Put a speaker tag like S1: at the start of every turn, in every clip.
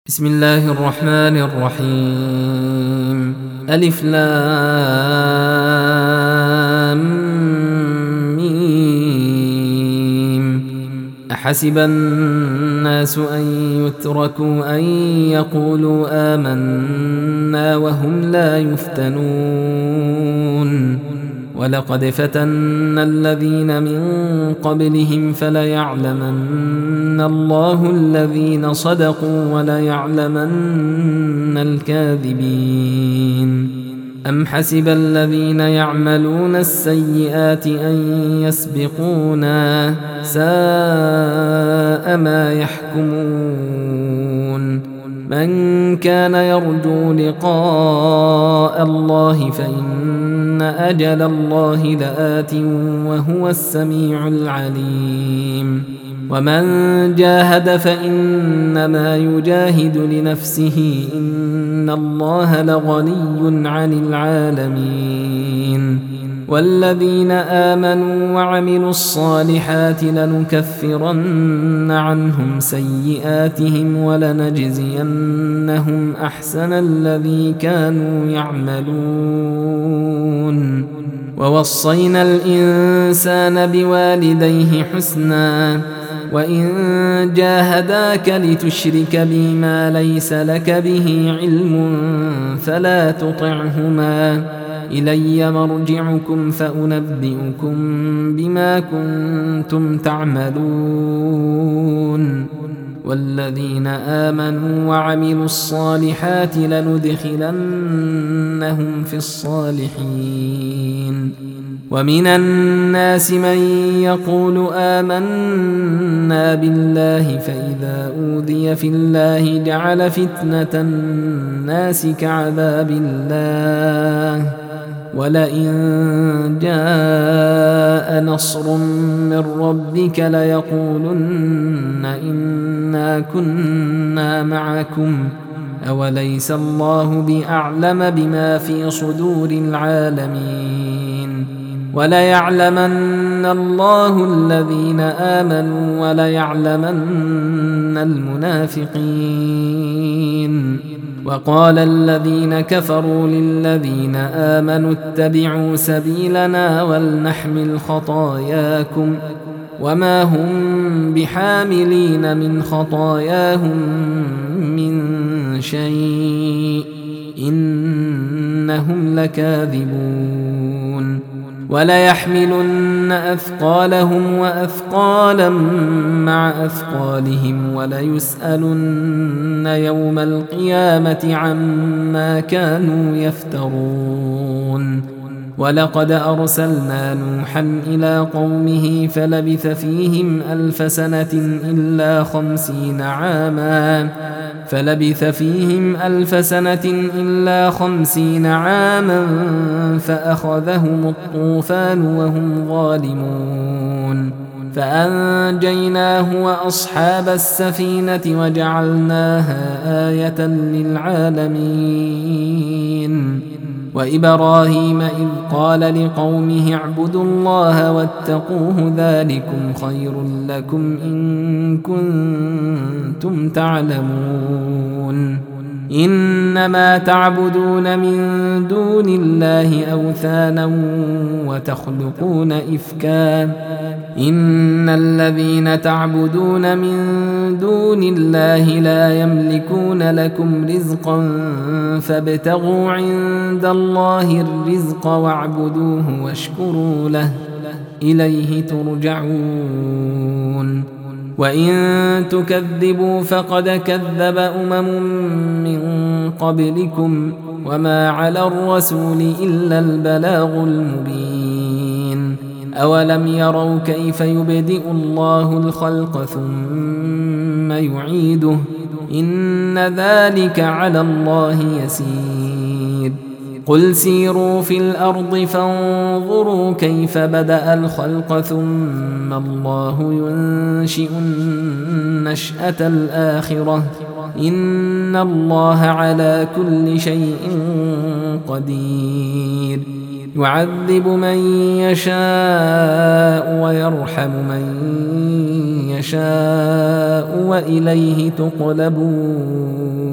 S1: بسم الله الرحمن الرحيم. ألف لام ميم. أحسب الناس أن يتركوا أن يقولوا آمنا وهم لا يفتنون ولقد فتنا الذين من قبلهم فليعلمن الله الذين صدقوا وليعلمن الكاذبين. أم حسب الذين يعملون السيئات أن يسبقونا ساء ما يحكمون. من كان يرجو لقاء الله فإن أجل الله لآت وهو السميع العليم. ومن جاهد فإنما يجاهد لنفسه إن الله لغني عن العالمين. والذين آمنوا وعملوا الصالحات لنكفرن عنهم سيئاتهم ولنجزينهم أحسن الذي كانوا يعملون. ووصينا الإنسان بوالديه حسنا وإن جاهداك لتشرك بي ما ليس لك به علم فلا تطعهما إلي مرجعكم فأنبئكم بما كنتم تعملون. والذين آمنوا وعملوا الصالحات لندخلنهم في الصالحين. ومن الناس من يقول آمنا بالله فإذا أوذي في الله جعل فتنة الناس كعذاب الله ولئن جاء نصر من ربك ليقولن إنا كنا معكم أوليس الله بأعلم بما في صدور العالمين. وليعلمن الله الذين آمنوا وليعلمن المنافقين. وقال الذين كفروا للذين آمنوا اتبعوا سبيلنا ولنحمل خطاياكم وما هم بحاملين من خطاياهم من شيء إنهم لكاذبون. وليحملن أثقالهم وأثقالا مع أثقالهم وليسألن يوم القيامة عما كانوا يفترون. ولقد أرسلنا نوحا إلى قومه فلبث فيهم 1000 سنة إلا 50 عاما فأخذهم الطوفان وهم ظالمون فأنجيناه وأصحاب السفينة وجعلناها آية للعالمين. وإبراهيم إذ قال لقومه اعبدوا الله واتقوه ذلكم خير لكم إن كنتم تعلمون. إنما تعبدون من دون الله أوثانا وتخلقون إفكا إن الذين تعبدون من دون الله لا يملكون لكم رزقا فابتغوا عند الله الرزق واعبدوه واشكروا له إليه ترجعون. وإن تكذبوا فقد كذب من قبلكم وما على الرسول إلا البلاغ المبين. أولم يروا كيف يبدئ الله الخلق ثم يعيده إن ذلك على الله يسير. قل سيروا في الأرض فانظروا كيف بدأ الخلق ثم الله ينشئ النشأة الآخرة إن الله على كل شيء قدير. يعذب من يشاء ويرحم من يشاء وإليه تقلبون.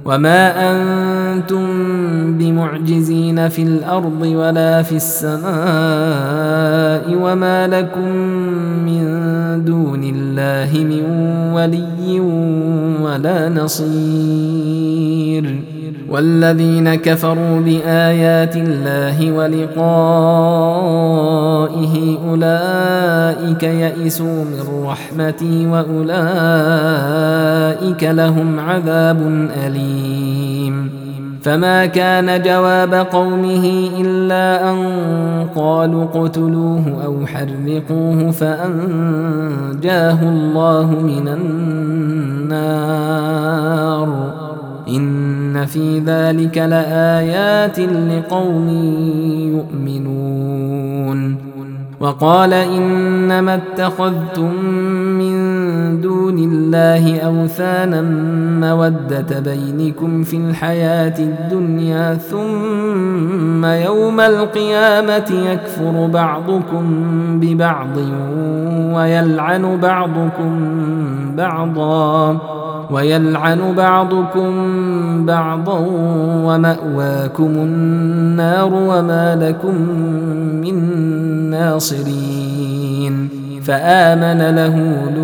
S1: وما أنتم بمعجزين في الأرض ولا في السماء وما لكم من دون الله من ولي ولا نصير والذين كفروا بآيات الله ولقائه أولئك يئسوا من رحمتي وأولئك لهم عذاب أليم فما كان جواب قومه إلا أن قالوا اقتلوه أو حرقوه فأنجاه الله من النار إن في ذلك لآيات لقوم يؤمنون وقال إنما اتخذتم من دون الله أوثانا مودة بينكم في الحياة الدنيا ثم يوم القيامة يكفر بعضكم ببعض ويلعن بعضكم بعضا ومأواكم النار وما لكم من ناصرين فآمن له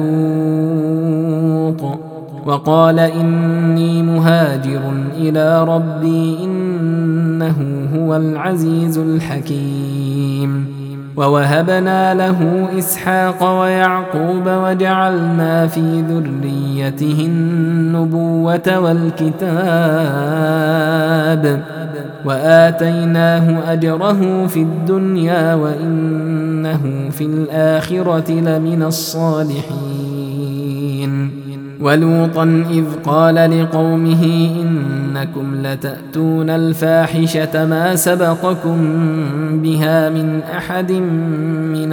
S1: لوط وقال إني مهاجر إلى ربي إنه هو العزيز الحكيم ووهبنا له إسحاق ويعقوب وجعلنا في ذريته النبوة والكتاب وآتيناه أجره في الدنيا وإنه في الآخرة لمن الصالحين ولوطا إذ قال لقومه إنكم لتأتون الفاحشة ما سبقكم بها من أحد من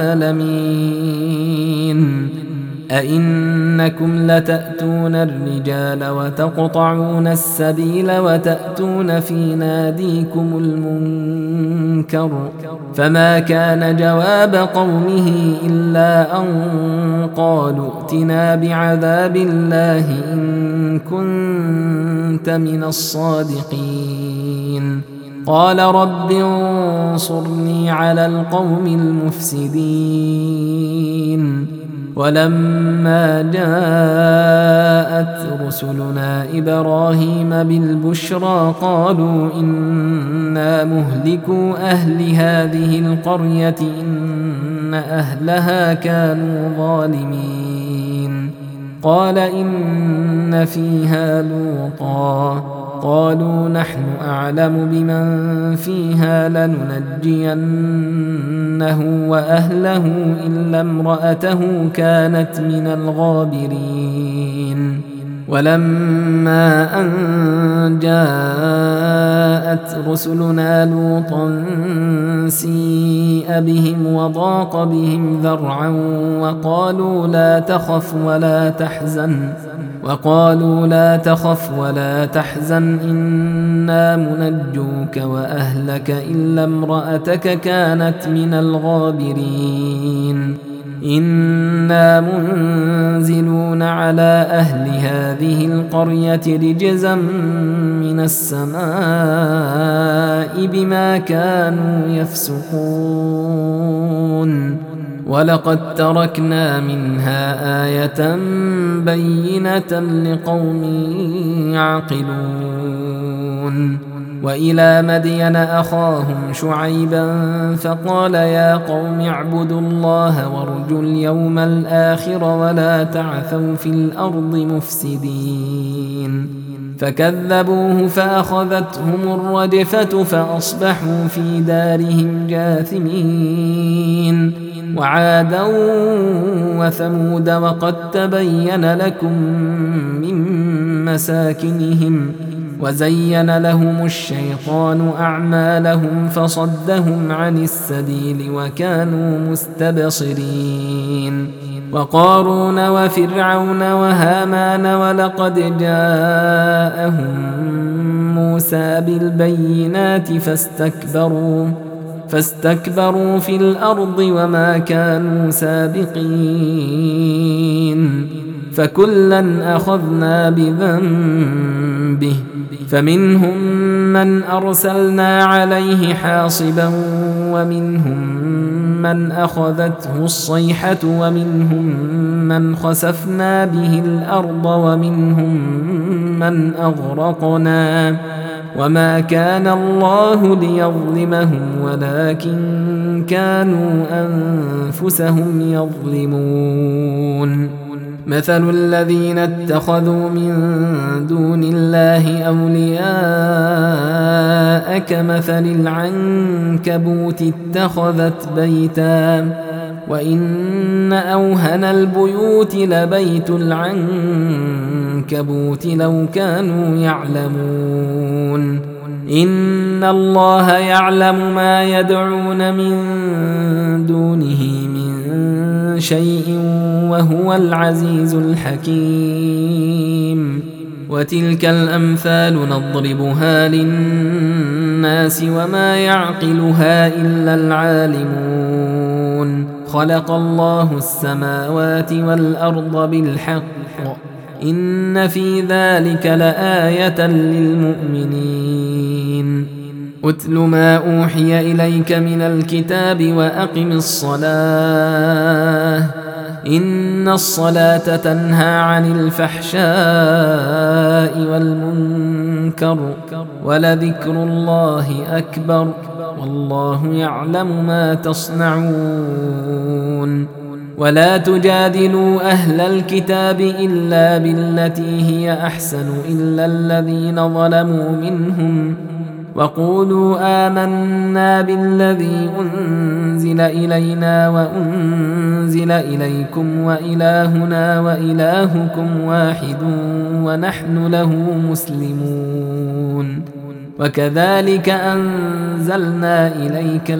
S1: العالمين أئنكم لتأتون الرجال وتقطعون السبيل وتأتون في ناديكم المنكر فما كان جواب قومه إلا أن قالوا ائتنا بعذاب الله إن كنت من الصادقين قال رب انصرني على القوم المفسدين ولما جاءت رسلنا إبراهيم بالبشرى قالوا إنا مهلكو أهل هذه القرية إن أهلها كانوا ظالمين قال إن فيها لوطا قالوا نحن أعلم بمن فيها لننجينه وأهله إلا امرأته كانت من الغابرين ولما أن جاءت رسلنا لوطا سيء بهم وضاق بهم ذرعا وقالوا لا تخف ولا تحزن إنا منجوك وأهلك إلا امرأتك كانت من الغابرين إنا منزلون على أهل هذه القرية رجزا من السماء بما كانوا يفسقون ولقد تركنا منها آية بينة لقوم يعقلون وإلى مدين أخاهم شعيبا فقال يا قوم اعبدوا الله وارجوا اليوم الآخر ولا تعثوا في الأرض مفسدين فكذبوه فأخذتهم الرجفة فأصبحوا في دارهم جاثمين وعادا وثمود وقد تبين لكم من مساكنهم وزين لهم الشيطان أعمالهم فصدهم عن السبيل وكانوا مستبصرين وقارون وفرعون وهامان ولقد جاءهم موسى بالبينات فاستكبروا في الأرض وما كانوا سابقين فكلا أخذنا بذنبه فمنهم من أرسلنا عليه حاصبا ومنهم من أخذته الصيحة ومنهم من خسفنا به الأرض ومنهم من أغرقنا وما كان الله ليظلمهم ولكن كانوا أنفسهم يظلمون مثل الذين اتخذوا من دون الله أولياء كمثل العنكبوت اتخذت بيتا وإن أوهن البيوت لبيت العنكبوت لو كانوا يعلمون إن الله يعلم ما يدعون من دونه من شيء وهو العزيز الحكيم وتلك الأمثال نضربها للناس وما يعقلها إلا العالمون خلق الله السماوات والأرض بالحق إن في ذلك لآية للمؤمنين أتل ما أوحي إليك من الكتاب وأقم الصلاة إن الصلاة تنهى عن الفحشاء والمنكر ولذكر الله أكبر والله يعلم ما تصنعون ولا تجادلوا أهل الكتاب إلا بالتي هي أحسن إلا الذين ظلموا منهم وقولوا آمنا بالذي أنزل إلينا وأنزل إليكم وإلهنا وإلهكم واحد ونحن له مسلمون وكذلك أنزلنا إليك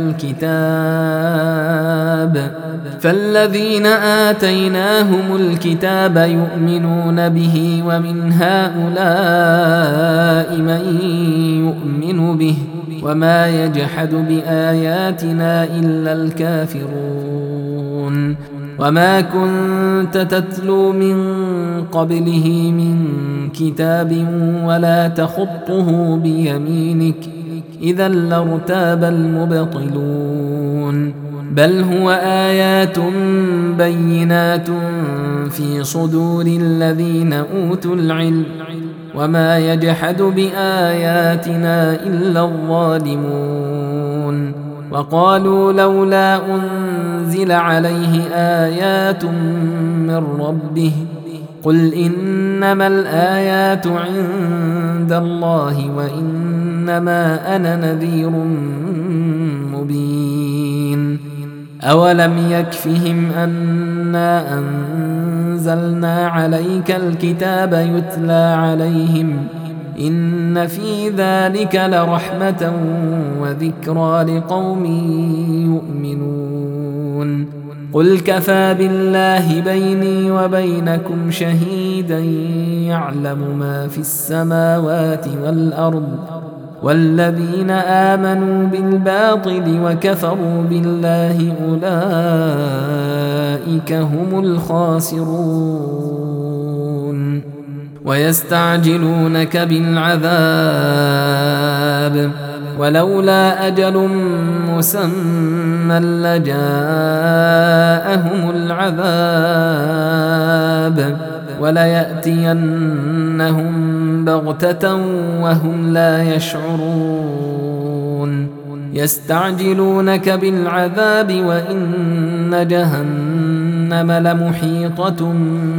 S1: الكتاب فالذين آتيناهم الكتاب يؤمنون به ومن هؤلاء من يؤمن به وما يجحد بآياتنا إلا الكافرون وما كنت تتلو من قبله من كتاب ولا تخطه بيمينك إذا لارتاب المبطلون بل هو آيات بينات في صدور الذين أوتوا العلم وما يجحد بآياتنا إلا الظالمون وقالوا لولا أنزل عليه آيات من ربه قل إنما الآيات عند الله وإنما أنا نذير مبين أولم يكفهم أنا أنزلنا عليك الكتاب يتلى عليهم إن في ذلك لرحمة وذكرى لقوم يؤمنون قل كفى بالله بيني وبينكم شهيدا يعلم ما في السماوات والأرض والذين آمنوا بالباطل وكفروا بالله أولئك هم الخاسرون ويستعجلونك بالعذاب ولولا أجل مسمى لجاءهم العذاب وليأتينهم بغتة وهم لا يشعرون يستعجلونك بالعذاب وإن جهنم لمحيطة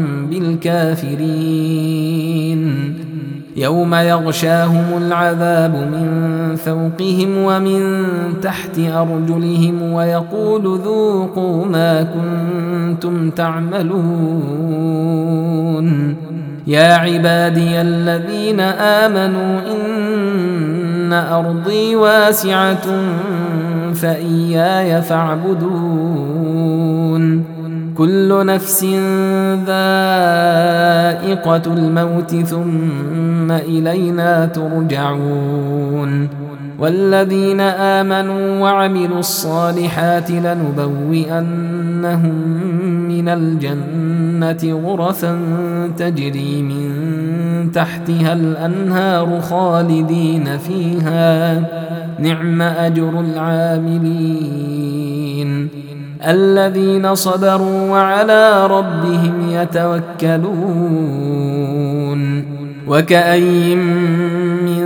S1: بالكافرين يوم يغشاهم العذاب من فوقهم ومن تحت أرجلهم ويقول ذوقوا ما كنتم تعملون يا عبادي الذين آمنوا إن أرضي واسعة فإياي فاعبدون كل نفس ذائقة الموت ثم إلينا ترجعون والذين آمنوا وعملوا الصالحات لنبوئنهم من الجنة غرفا تجري من تحتها الأنهار خالدين فيها نعم أجر العاملين الذين صبروا وعلى ربهم يتوكلون وكأين من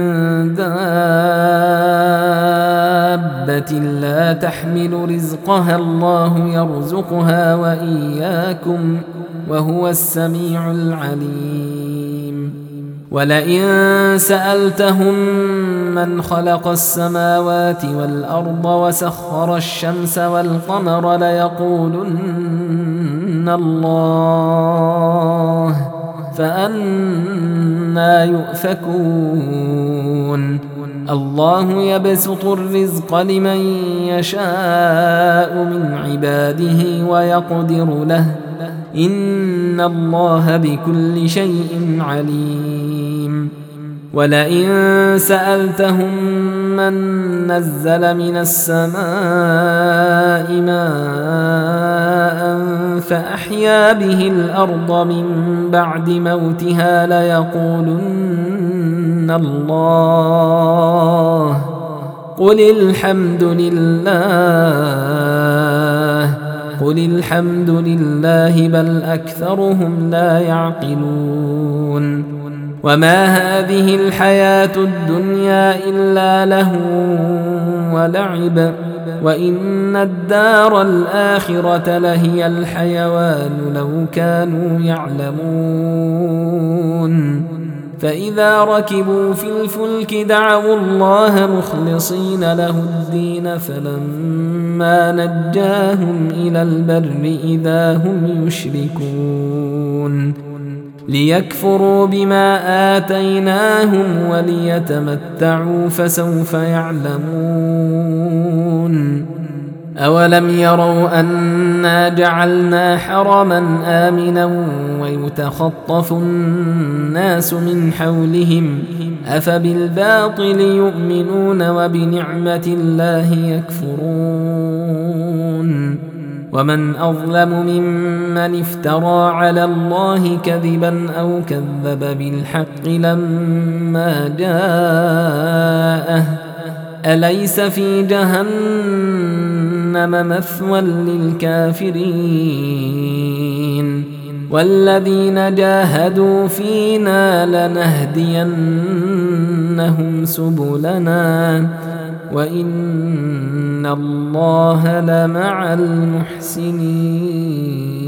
S1: دابة لا تحمل رزقها الله يرزقها وإياكم وهو السميع العليم ولئن سألتهم من خلق السماوات والأرض وسخر الشمس والقمر ليقولن الله فأنى يؤفكون الله يبسط الرزق لمن يشاء من عباده ويقدر له إن الله بكل شيء عليم ولئن سألتهم من نزل من السماء ماء فأحيا به الأرض من بعد موتها ليقولن الله قل الحمد لله بل أكثرهم لا يعقلون وما هذه الحياة الدنيا إلا لهو ولعب وإن الدار الآخرة لهي الحيوان لو كانوا يعلمون فإذا ركبوا في الفلك دعوا الله مخلصين له الدين فلما نجاهم إلى البر إذا هم يشركون ليكفروا بما آتيناهم وليتمتعوا فسوف يعلمون أولم يروا أنا جعلنا حرما آمنا ويتخطف الناس من حولهم أفبالباطل يؤمنون وبنعمة الله يكفرون ومن أظلم ممن افترى على الله كذبا أو كذب بالحق لما جاءه أليس في جهنم مثوى للكافرين والذين جاهدوا فينا لنهدينهم سبلنا وإن الله لمع المحسنين.